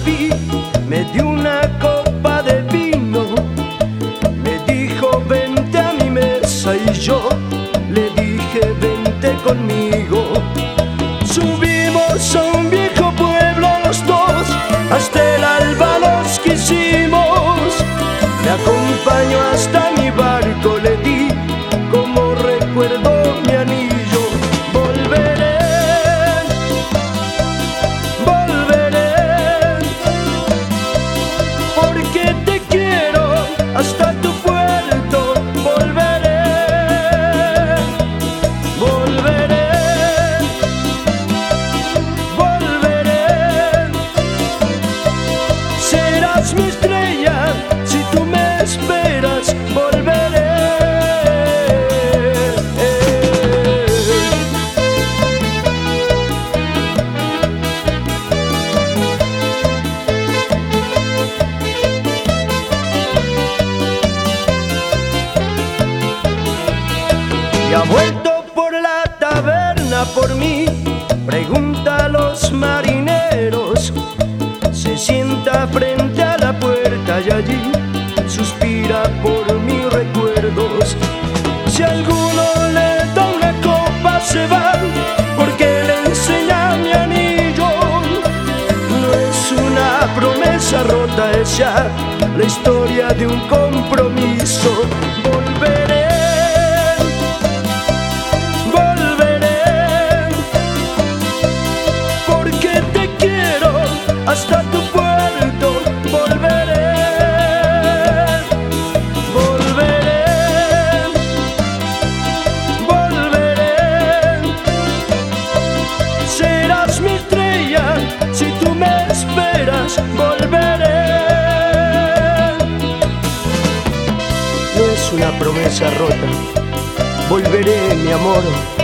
vi, me dio una copa de vino, me dijo vente a mi mesa y yo le dije vente conmigo. Subimos a un viejo pueblo los dos, hasta el alba los quisimos. Me acompañó hasta mi barco, le di como recuerdo mi anillo. Volveré, volveré, porque te quiero hasta tu puerto. Volveré, volveré, volveré. Serás mi estrella si tú me esperas. Volveré. Y ha vuelto por la taberna por mí, pregunta a los marineros. Se sienta frente a la puerta y allí suspira por mis recuerdos. Si alguno le da una copa se va, porque le enseña mi anillo. No es una promesa rota, es ya la historia de un compromiso. Volveré, volveré, porque te quiero hasta tu puerto. Volveré, volveré, volveré. Serás mi estrella si tú me esperas. Volveré. No es una promesa rota, volveré, mi amor.